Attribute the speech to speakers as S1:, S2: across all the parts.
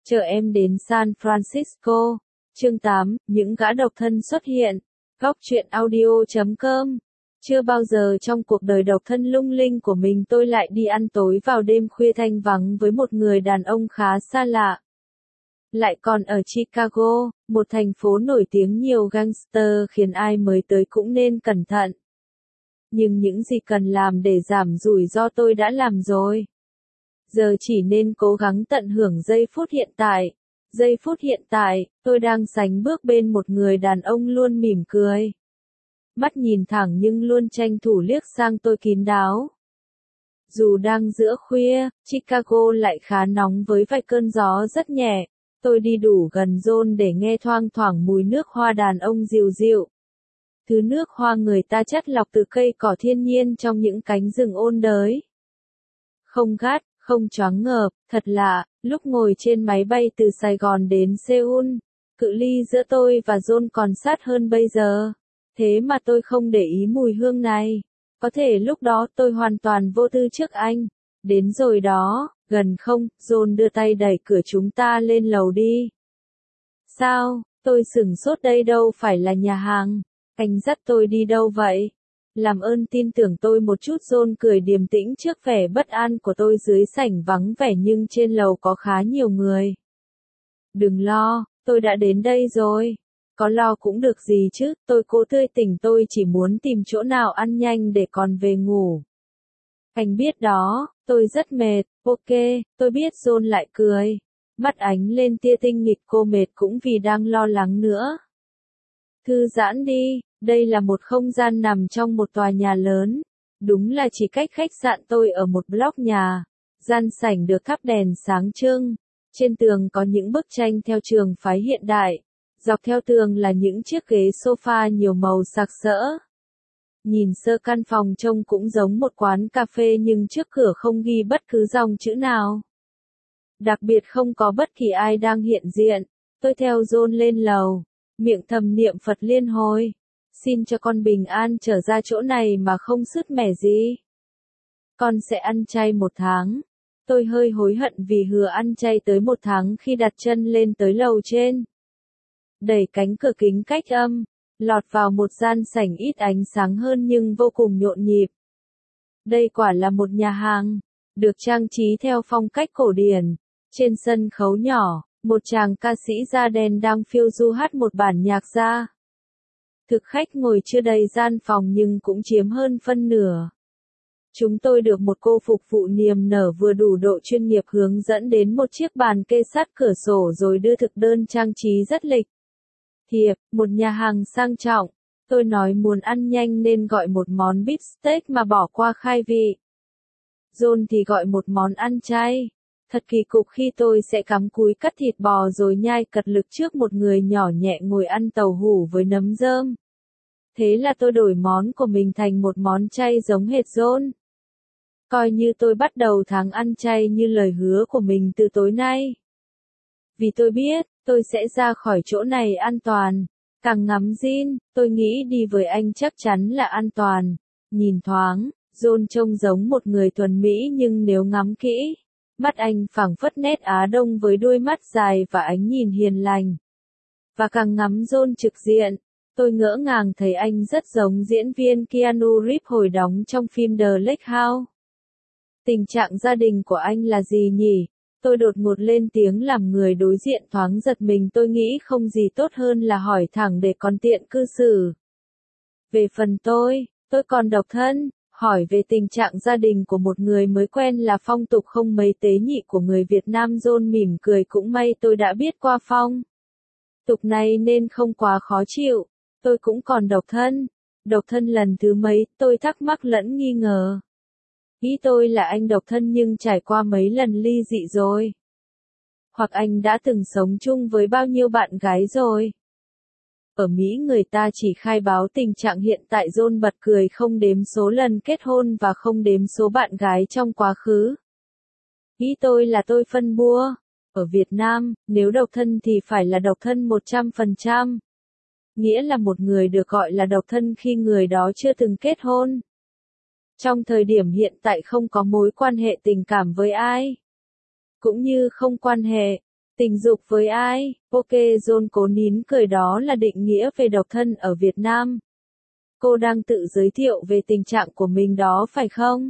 S1: Chờ em đến San Francisco. Chương 8, những gã độc thân xuất hiện. Góc truyện audio.com. Chưa bao giờ trong cuộc đời độc thân lung linh của mình tôi lại đi ăn tối vào đêm khuya thanh vắng với một người đàn ông khá xa lạ. Lại còn ở Chicago, một thành phố nổi tiếng nhiều gangster khiến ai mới tới cũng nên cẩn thận. Nhưng những gì cần làm để giảm rủi ro tôi đã làm rồi. Giờ chỉ nên cố gắng tận hưởng giây phút hiện tại. Giây phút hiện tại, tôi đang sánh bước bên một người đàn ông luôn mỉm cười. Mắt nhìn thẳng nhưng luôn tranh thủ liếc sang tôi kín đáo. Dù đang giữa khuya, Chicago lại khá nóng với vài cơn gió rất nhẹ. Tôi đi đủ gần John để nghe thoang thoảng mùi nước hoa đàn ông dịu dịu. Thứ nước hoa người ta chất lọc từ cây cỏ thiên nhiên trong những cánh rừng ôn đới. Không gắt, không choáng ngợp, thật lạ, lúc ngồi trên máy bay từ Sài Gòn đến Seoul, cự ly giữa tôi và John còn sát hơn bây giờ. Thế mà tôi không để ý mùi hương này. Có thể lúc đó tôi hoàn toàn vô tư trước anh. Đến rồi đó, gần không, John đưa tay đẩy cửa chúng ta lên lầu đi. Sao, tôi sửng sốt, đây đâu phải là nhà hàng. Anh dắt tôi đi đâu vậy? Làm ơn tin tưởng tôi một chút. John cười điềm tĩnh trước vẻ bất an của tôi. Dưới sảnh vắng vẻ nhưng trên lầu có khá nhiều người. Đừng lo, tôi đã đến đây rồi. Có lo cũng được gì chứ, tôi cố tươi tỉnh, tôi chỉ muốn tìm chỗ nào ăn nhanh để còn về ngủ. Anh biết đó, tôi rất mệt. Ok, tôi biết. John lại cười. Mắt ánh lên tia tinh nghịch, cô mệt cũng vì đang lo lắng nữa. Thư giãn đi, đây là một không gian nằm trong một tòa nhà lớn. Đúng là chỉ cách khách sạn tôi ở một block nhà. Gian sảnh được thắp đèn sáng trưng. Trên tường có những bức tranh theo trường phái hiện đại. Dọc theo tường là những chiếc ghế sofa nhiều màu sặc sỡ. Nhìn sơ căn phòng trông cũng giống một quán cà phê nhưng trước cửa không ghi bất cứ dòng chữ nào. Đặc biệt không có bất kỳ ai đang hiện diện. Tôi theo John lên lầu, miệng thầm niệm Phật liên hồi. Xin cho con bình an trở ra chỗ này mà không sứt mẻ gì. Con sẽ ăn chay 1 tháng. Tôi hơi hối hận vì hứa ăn chay tới 1 tháng khi đặt chân lên tới lầu trên. Đẩy cánh cửa kính cách âm, lọt vào một gian sảnh ít ánh sáng hơn nhưng vô cùng nhộn nhịp. Đây quả là một nhà hàng, được trang trí theo phong cách cổ điển. Trên sân khấu nhỏ, một chàng ca sĩ da đen đang phiêu du hát một bản nhạc ra. Thực khách ngồi chưa đầy gian phòng nhưng cũng chiếm hơn phân nửa. Chúng tôi được một cô phục vụ niềm nở vừa đủ độ chuyên nghiệp hướng dẫn đến một chiếc bàn kê sát cửa sổ rồi đưa thực đơn trang trí rất lịch thiệp, một nhà hàng sang trọng. Tôi nói muốn ăn nhanh nên gọi một món beef steak mà bỏ qua khai vị. John thì gọi một món ăn chay. Thật kỳ cục khi tôi sẽ cắm cúi cắt thịt bò rồi nhai cật lực trước một người nhỏ nhẹ ngồi ăn tàu hủ với nấm rơm. Thế là tôi đổi món của mình thành một món chay giống hệt John. Coi như tôi bắt đầu tháng ăn chay như lời hứa của mình từ tối nay. Vì tôi biết, tôi sẽ ra khỏi chỗ này an toàn. Càng ngắm Jin, tôi nghĩ đi với anh chắc chắn là an toàn. Nhìn thoáng, John trông giống một người thuần mỹ nhưng nếu ngắm kỹ, mắt anh phảng phất nét Á Đông với đôi mắt dài và ánh nhìn hiền lành. Và càng ngắm John trực diện, tôi ngỡ ngàng thấy anh rất giống diễn viên Keanu Reeves hồi đóng trong phim The Lake House. Tình trạng gia đình của anh là gì nhỉ? Tôi đột ngột lên tiếng làm người đối diện thoáng giật mình. Tôi nghĩ không gì tốt hơn là hỏi thẳng để còn tiện cư xử. Về phần tôi còn độc thân. Hỏi về tình trạng gia đình của một người mới quen là phong tục không mấy tế nhị của người Việt Nam. John mỉm cười, cũng may tôi đã biết qua phong tục này nên không quá khó chịu. Tôi cũng còn độc thân. Độc thân lần thứ mấy? Tôi thắc mắc lẫn nghi ngờ. Ý tôi là anh độc thân nhưng trải qua mấy lần ly dị rồi. Hoặc anh đã từng sống chung với bao nhiêu bạn gái rồi. Ở Mỹ người ta chỉ khai báo tình trạng hiện tại. John bật cười, không đếm số lần kết hôn và không đếm số bạn gái trong quá khứ. Ý tôi là tôi phân bua. Ở Việt Nam, nếu độc thân thì phải là độc thân 100%. Nghĩa là một người được gọi là độc thân khi người đó chưa từng kết hôn. Trong thời điểm hiện tại không có mối quan hệ tình cảm với ai. Cũng như không quan hệ Tình dục với ai? Ok, John cố nín cười, đó là định nghĩa về độc thân ở Việt Nam. Cô đang tự giới thiệu về tình trạng của mình đó phải không?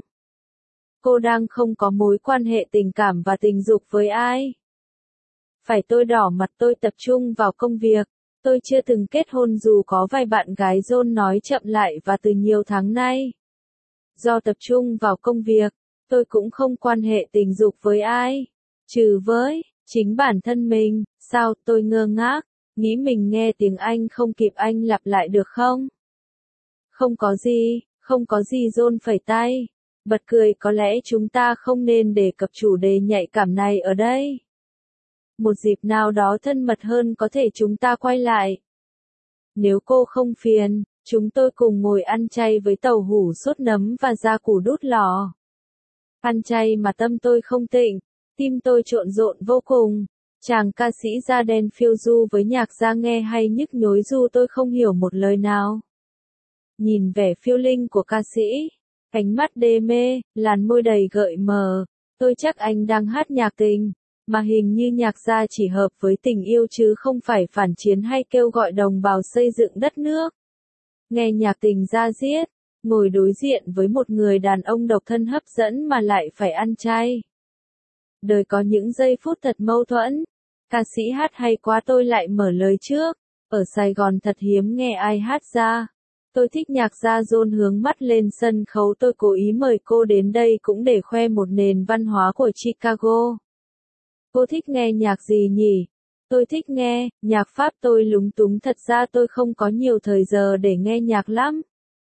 S1: Cô đang không có mối quan hệ tình cảm và tình dục với ai? Phải, tôi đỏ mặt, tôi tập trung vào công việc. Tôi chưa từng kết hôn dù có vài bạn gái, John nói chậm lại, và từ nhiều tháng nay. Do tập trung vào công việc, tôi cũng không quan hệ tình dục với ai. Trừ với chính bản thân mình. Sao? Tôi ngơ ngác, nghĩ mình nghe tiếng Anh không kịp, anh lặp lại được không? Không có gì, không có gì, John phẩy tay. Bật cười, có lẽ chúng ta không nên đề cập chủ đề nhạy cảm này ở đây. Một dịp nào đó thân mật hơn có thể chúng ta quay lại. Nếu cô không phiền, chúng tôi cùng ngồi ăn chay với tàu hủ sốt nấm và da củ đút lò. Ăn chay mà tâm tôi không tịnh, tim tôi trộn rộn vô cùng. Chàng ca sĩ da đen phiêu du với nhạc da nghe hay nhức nhối dù tôi không hiểu một lời nào. Nhìn vẻ phiêu linh của ca sĩ, ánh mắt đê mê, làn môi đầy gợi mờ, tôi chắc anh đang hát nhạc tình, mà hình như nhạc da chỉ hợp với tình yêu chứ không phải phản chiến hay kêu gọi đồng bào xây dựng đất nước. Nghe nhạc tình da diết, ngồi đối diện với một người đàn ông độc thân hấp dẫn mà lại phải ăn chay. Đời có những giây phút thật mâu thuẫn. Ca sĩ hát hay quá, tôi lại mở lời trước. Ở Sài Gòn thật hiếm nghe ai hát ra. Tôi thích nhạc da. John hướng mắt lên sân khấu, tôi cố ý mời cô đến đây cũng để khoe một nền văn hóa của Chicago. Cô thích nghe nhạc gì nhỉ? Tôi thích nghe nhạc Pháp. Tôi lúng túng, thật ra tôi không có nhiều thời giờ để nghe nhạc lắm.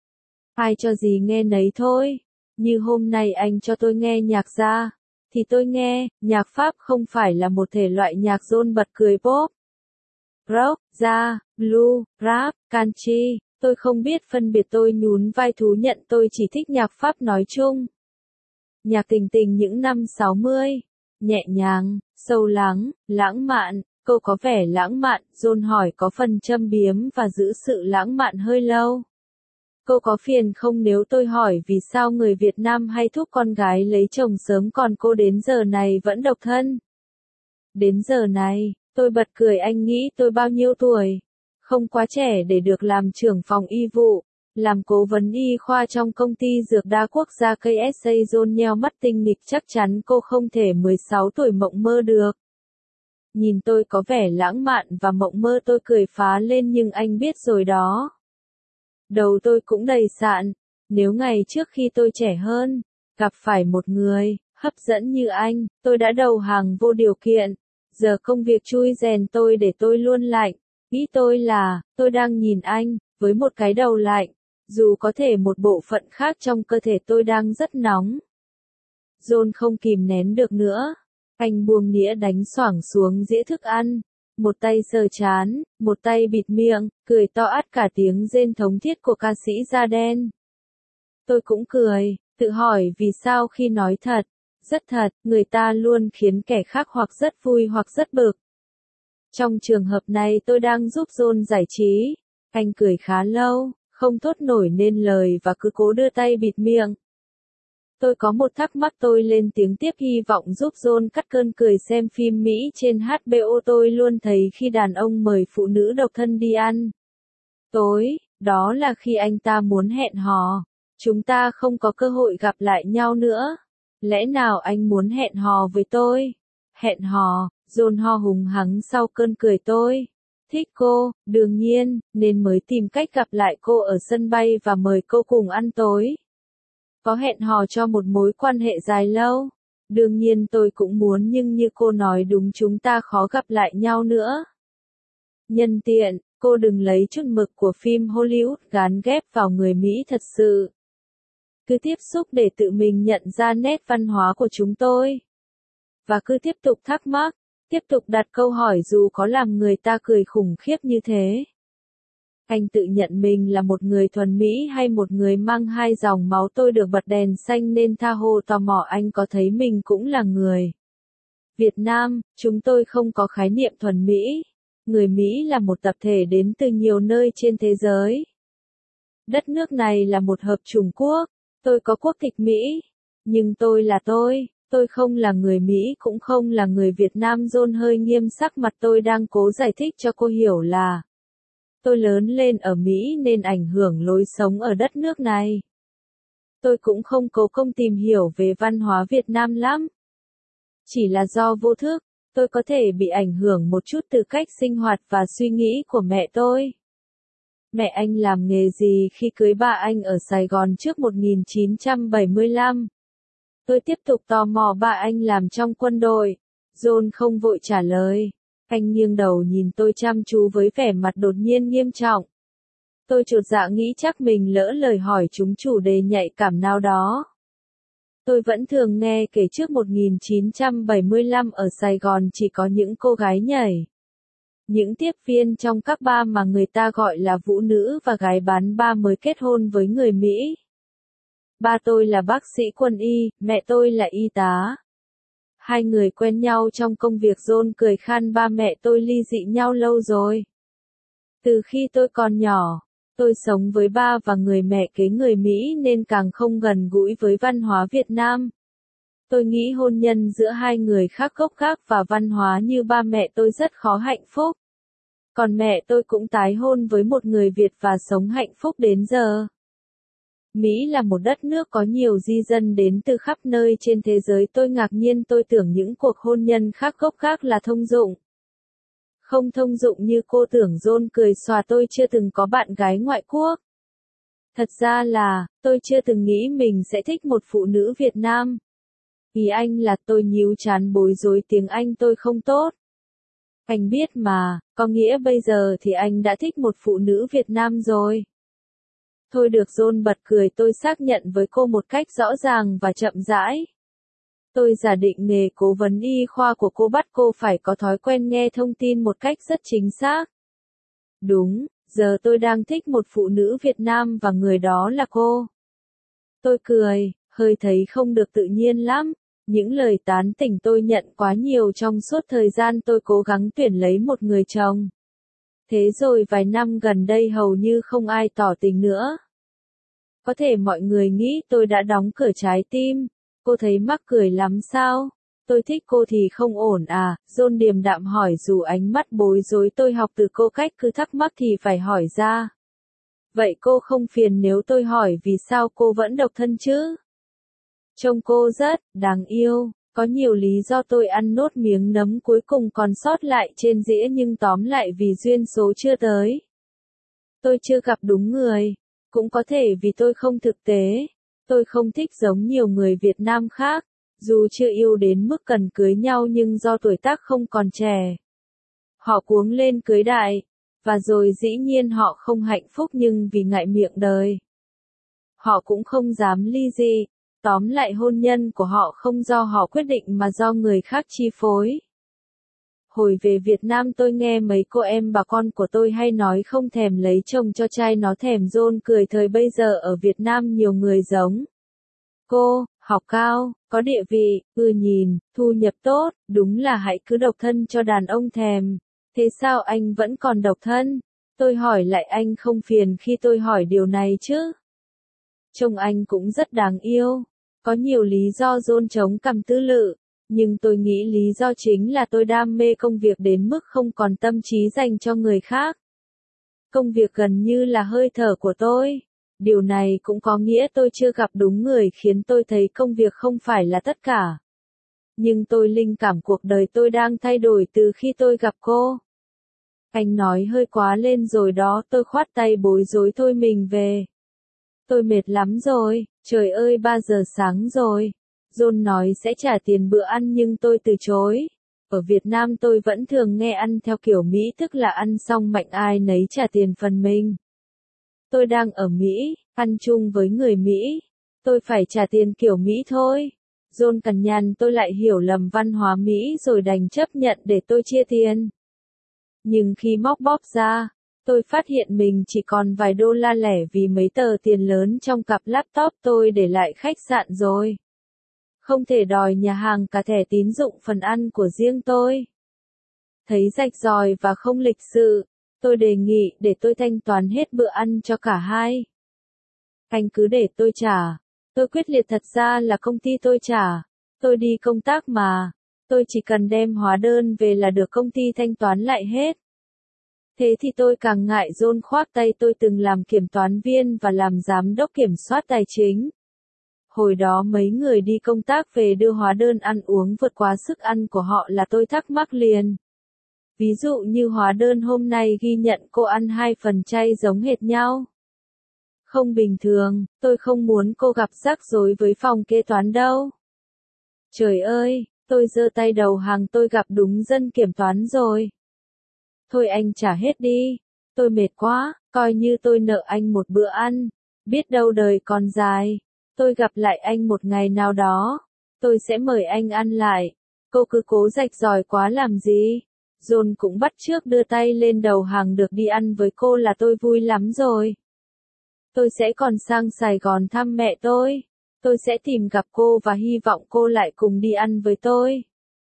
S1: Ai cho gì nghe nấy thôi. Như hôm nay anh cho tôi nghe nhạc da, thì tôi nghe. Nhạc Pháp không phải là một thể loại nhạc. John bật cười. Pop, rock, jazz, blues, rap, country, tôi không biết phân biệt. Tôi nhún vai thú nhận tôi chỉ thích nhạc Pháp nói chung. Nhạc tình tình những năm 60, nhẹ nhàng, sâu lắng, lãng mạn. Câu có vẻ lãng mạn, John hỏi có phần châm biếm và giữ sự lãng mạn hơi lâu. Cô có phiền không nếu tôi hỏi vì sao người Việt Nam hay thúc con gái lấy chồng sớm còn cô đến giờ này vẫn độc thân? Đến giờ này, tôi bật cười, anh nghĩ tôi bao nhiêu tuổi? Không quá trẻ để được làm trưởng phòng y vụ, làm cố vấn y khoa trong công ty dược đa quốc gia KSA. John nheo mắt tinh nghịch, chắc chắn cô không thể 16 tuổi mộng mơ được. Nhìn tôi có vẻ lãng mạn và mộng mơ, tôi cười phá lên, nhưng anh biết rồi đó. Đầu tôi cũng đầy sạn. Nếu ngày trước khi tôi trẻ hơn, gặp phải một người hấp dẫn như anh, tôi đã đầu hàng vô điều kiện. Giờ công việc chui rèn tôi để tôi luôn lạnh. Ý tôi là, tôi đang nhìn anh, với một cái đầu lạnh. Dù có thể một bộ phận khác trong cơ thể tôi đang rất nóng. John không kìm nén được nữa. Anh buông nĩa đánh xoảng xuống dĩa thức ăn. Một tay sờ trán, một tay bịt miệng, cười to át cả tiếng rên thống thiết của ca sĩ da đen. Tôi cũng cười, tự hỏi vì sao khi nói thật, rất thật, người ta luôn khiến kẻ khác hoặc rất vui hoặc rất bực. Trong trường hợp này tôi đang giúp John giải trí. Anh cười khá lâu, không thốt nổi nên lời và cứ cố đưa tay bịt miệng. Tôi có một thắc mắc, tôi lên tiếng tiếp, hy vọng giúp John cắt cơn cười. Xem phim Mỹ trên HBO, tôi luôn thấy khi đàn ông mời phụ nữ độc thân đi ăn tối, đó là khi anh ta muốn hẹn hò. Chúng ta không có cơ hội gặp lại nhau nữa. Lẽ nào anh muốn hẹn hò với tôi? Hẹn hò? John ho hùng hắng sau cơn cười. Tôi thích cô, đương nhiên, nên mới tìm cách gặp lại cô ở sân bay và mời cô cùng ăn tối. Có hẹn hò cho một mối quan hệ dài lâu. Đương nhiên tôi cũng muốn, nhưng như cô nói đúng, chúng ta khó gặp lại nhau nữa. Nhân tiện, cô đừng lấy chút mực của phim Hollywood gán ghép vào người Mỹ thật sự. Cứ tiếp xúc để tự mình nhận ra nét văn hóa của chúng tôi. Và cứ tiếp tục thắc mắc, tiếp tục đặt câu hỏi dù có làm người ta cười khủng khiếp như thế. Anh tự nhận mình là một người thuần Mỹ hay một người mang hai dòng máu? Tôi được bật đèn xanh nên tha hồ tò mò, anh có thấy mình cũng là người Việt Nam? Chúng tôi không có khái niệm thuần Mỹ. Người Mỹ là một tập thể đến từ nhiều nơi trên thế giới. Đất nước này là một hợp chủng quốc. Tôi có quốc tịch Mỹ. Nhưng tôi là tôi Tôi không là người Mỹ cũng không là người Việt Nam. John hơi nghiêm sắc mặt. Tôi đang cố giải thích cho cô hiểu là tôi lớn lên ở Mỹ nên ảnh hưởng lối sống ở đất nước này. Tôi cũng không cố công tìm hiểu về văn hóa Việt Nam lắm. Chỉ là do vô thức, tôi có thể bị ảnh hưởng một chút từ cách sinh hoạt và suy nghĩ của mẹ tôi. Mẹ anh làm nghề gì khi cưới ba anh ở Sài Gòn trước 1975? Tôi tiếp tục tò mò. Ba anh làm trong quân đội. John không vội trả lời. Anh nghiêng đầu nhìn tôi chăm chú với vẻ mặt đột nhiên nghiêm trọng. Tôi chột dạ nghĩ chắc mình lỡ lời hỏi trúng chủ đề nhạy cảm nào đó. Tôi vẫn thường nghe kể trước 1975 ở Sài Gòn chỉ có những cô gái nhảy. Những tiếp viên trong các bar mà người ta gọi là vũ nữ và gái bán bar mới kết hôn với người Mỹ. Ba tôi là bác sĩ quân y, mẹ tôi là y tá. Hai người quen nhau trong công việc. John cười khan. Ba mẹ tôi ly dị nhau lâu rồi. Từ khi tôi còn nhỏ, tôi sống với ba và người mẹ kế người Mỹ nên càng không gần gũi với văn hóa Việt Nam. Tôi nghĩ hôn nhân giữa hai người khác gốc gác và văn hóa như ba mẹ tôi rất khó hạnh phúc. Còn mẹ tôi cũng tái hôn với một người Việt và sống hạnh phúc đến giờ. Mỹ là một đất nước có nhiều di dân đến từ khắp nơi trên thế giới. Tôi ngạc nhiên. Tôi tưởng những cuộc hôn nhân khác gốc gác là thông dụng. Không thông dụng như cô tưởng. John cười xòa. Tôi chưa từng có bạn gái ngoại quốc. Thật ra là, tôi chưa từng nghĩ mình sẽ thích một phụ nữ Việt Nam. Ý anh là? Tôi nhíu trán bối rối. Tiếng Anh tôi không tốt. Anh biết mà, có nghĩa bây giờ thì anh đã thích một phụ nữ Việt Nam rồi. Thôi được. John bật cười. Tôi xác nhận với cô một cách rõ ràng và chậm rãi. Tôi giả định nghề cố vấn y khoa của cô bắt cô phải có thói quen nghe thông tin một cách rất chính xác. Đúng, giờ tôi đang thích một phụ nữ Việt Nam và người đó là cô. Tôi cười, hơi thấy không được tự nhiên lắm. Những lời tán tỉnh tôi nhận quá nhiều trong suốt thời gian tôi cố gắng tuyển lấy một người chồng. Thế rồi vài năm gần đây hầu như không ai tỏ tình nữa. Có thể mọi người nghĩ tôi đã đóng cửa trái tim. Cô thấy mắc cười lắm sao? Tôi thích cô thì không ổn à? John điềm đạm hỏi dù ánh mắt bối rối. Tôi học từ cô cách cứ thắc mắc thì phải hỏi ra. Vậy cô không phiền nếu tôi hỏi vì sao cô vẫn độc thân chứ? Trông cô rất đáng yêu. Có nhiều lý do. Tôi ăn nốt miếng nấm cuối cùng còn sót lại trên dĩa nhưng tóm lại vì duyên số chưa tới. Tôi chưa gặp đúng người. Cũng có thể vì tôi không thực tế. Tôi không thích giống nhiều người Việt Nam khác. Dù chưa yêu đến mức cần cưới nhau nhưng do tuổi tác không còn trẻ. Họ cuống lên cưới đại. Và rồi dĩ nhiên họ không hạnh phúc nhưng vì ngại miệng đời. Họ cũng không dám ly dị. Tóm lại hôn nhân của họ không do họ quyết định mà do người khác chi phối. Hồi về Việt Nam tôi nghe mấy cô em bà con của tôi hay nói không thèm lấy chồng cho trai nó thèm. John cười. Thời bây giờ ở Việt Nam nhiều người giống cô, học cao, có địa vị, nhìn, thu nhập tốt, đúng là hãy cứ độc thân cho đàn ông thèm. Thế sao anh vẫn còn độc thân? Tôi hỏi lại. Anh không phiền khi tôi hỏi điều này chứ? Trông anh cũng rất đáng yêu. Có nhiều lý do. John chống cằm tư lự. Nhưng tôi nghĩ lý do chính là tôi đam mê công việc đến mức không còn tâm trí dành cho người khác. Công việc gần như là hơi thở của tôi. Điều này cũng có nghĩa tôi chưa gặp đúng người khiến tôi thấy công việc không phải là tất cả. Nhưng tôi linh cảm cuộc đời tôi đang thay đổi từ khi tôi gặp cô. Anh nói hơi quá lên rồi đó. Tôi khoát tay bối rối. Thôi mình về. Tôi mệt lắm rồi. Trời ơi 3 giờ sáng rồi. John nói sẽ trả tiền bữa ăn nhưng tôi từ chối. Ở Việt Nam tôi vẫn thường nghe ăn theo kiểu Mỹ, tức là ăn xong mạnh ai nấy trả tiền phần mình. Tôi đang ở Mỹ, ăn chung với người Mỹ. Tôi phải trả tiền kiểu Mỹ thôi. John cằn nhằn. Tôi lại hiểu lầm văn hóa Mỹ rồi đành chấp nhận để tôi chia tiền. Nhưng khi móc bóp ra, tôi phát hiện mình chỉ còn vài đô la lẻ vì mấy tờ tiền lớn trong cặp laptop tôi để lại khách sạn rồi. Không thể đòi nhà hàng cả thẻ tín dụng phần ăn của riêng tôi. Thấy rạch ròi và không lịch sự, tôi đề nghị để tôi thanh toán hết bữa ăn cho cả hai. Anh cứ để tôi trả. Tôi quyết liệt. Thật ra là công ty tôi trả. Tôi đi công tác mà. Tôi chỉ cần đem hóa đơn về là được công ty thanh toán lại hết. Thế thì tôi càng ngại John khoác tay tôi từng làm kiểm toán viên và làm giám đốc kiểm soát tài chính. Hồi đó mấy người đi công tác về đưa hóa đơn ăn uống vượt quá sức ăn của họ là tôi thắc mắc liền. Ví dụ như hóa đơn hôm nay ghi nhận cô ăn 2 phần chay giống hệt nhau. Không bình thường, tôi không muốn cô gặp rắc rối với phòng kế toán đâu. Trời ơi, tôi giơ tay đầu hàng, tôi gặp đúng dân kiểm toán rồi. Thôi anh trả hết đi, tôi mệt quá, coi như tôi nợ anh một bữa ăn, biết đâu đời còn dài. Tôi gặp lại anh một ngày nào đó, tôi sẽ mời anh ăn lại. Cô cứ cố rạch ròi quá làm gì? John cũng bắt chước đưa tay lên đầu hàng, được đi ăn với cô là tôi vui lắm rồi. Tôi sẽ còn sang Sài Gòn thăm mẹ tôi. Tôi sẽ tìm gặp cô và hy vọng cô lại cùng đi ăn với tôi.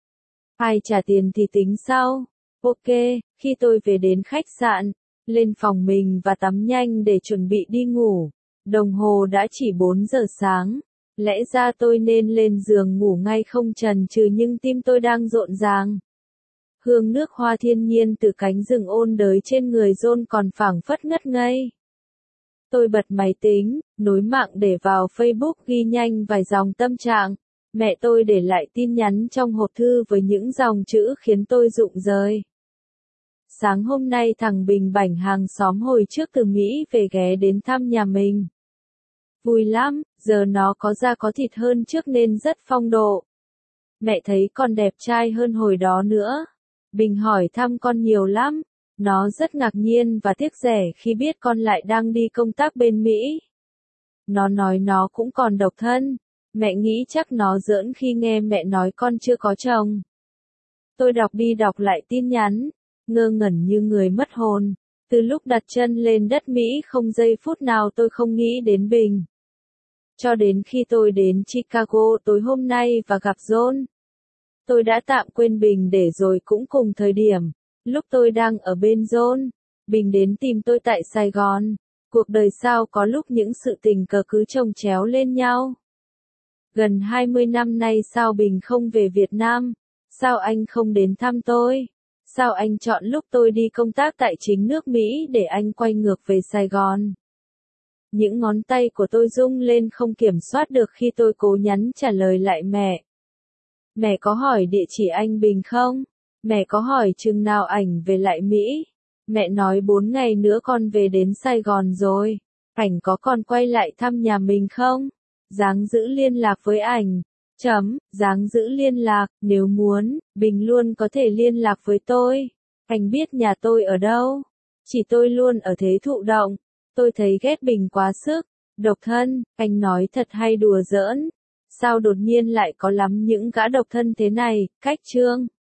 S1: Ai trả tiền thì tính sau. Ok, khi tôi về đến khách sạn, lên phòng mình và tắm nhanh để chuẩn bị đi ngủ. Đồng hồ đã chỉ 4 giờ sáng. Lẽ ra tôi nên lên giường ngủ ngay không chần chừ, nhưng tim tôi đang rộn ràng. Hương nước hoa thiên nhiên từ cánh rừng ôn đới trên người John còn phảng phất ngất ngây. Tôi bật máy tính, nối mạng để vào Facebook ghi nhanh vài dòng tâm trạng. Mẹ tôi để lại tin nhắn trong hộp thư với những dòng chữ khiến tôi rụng rời. Sáng hôm nay thằng Bình Bảnh hàng xóm hồi trước từ Mỹ về ghé đến thăm nhà mình. Vui lắm, giờ nó có da có thịt hơn trước nên rất phong độ. Mẹ thấy con đẹp trai hơn hồi đó nữa. Bình hỏi thăm con nhiều lắm. Nó rất ngạc nhiên và tiếc rẻ khi biết con lại đang đi công tác bên Mỹ. Nó nói nó cũng còn độc thân. Mẹ nghĩ chắc nó giỡn khi nghe mẹ nói con chưa có chồng. Tôi đọc đi đọc lại tin nhắn, ngơ ngẩn như người mất hồn. Từ lúc đặt chân lên đất Mỹ không giây phút nào tôi không nghĩ đến Bình. Cho đến khi tôi đến Chicago tối hôm nay và gặp John. Tôi đã tạm quên Bình để rồi cũng cùng thời điểm. Lúc tôi đang ở bên John, Bình đến tìm tôi tại Sài Gòn. Cuộc đời sao có lúc những sự tình cờ cứ chồng chéo lên nhau. Gần 20 năm nay sao Bình không về Việt Nam? Sao anh không đến thăm tôi? Sao anh chọn lúc tôi đi công tác tại chính nước Mỹ để anh quay ngược về Sài Gòn? Những ngón tay của tôi rung lên không kiểm soát được khi tôi cố nhắn trả lời lại mẹ. Mẹ có hỏi địa chỉ anh Bình không? Mẹ có hỏi chừng nào ảnh về lại Mỹ? Mẹ nói 4 ngày nữa con về đến Sài Gòn rồi. Ảnh có còn quay lại thăm nhà mình không? Dáng giữ liên lạc với ảnh. Dáng giữ liên lạc, nếu muốn, Bình luôn có thể liên lạc với tôi. Anh biết nhà tôi ở đâu. Chỉ tôi luôn ở thế thụ động. Tôi thấy ghét Bình quá sức. Độc thân, anh nói thật hay đùa giỡn? Sao đột nhiên lại có lắm những gã độc thân thế này? Cách chương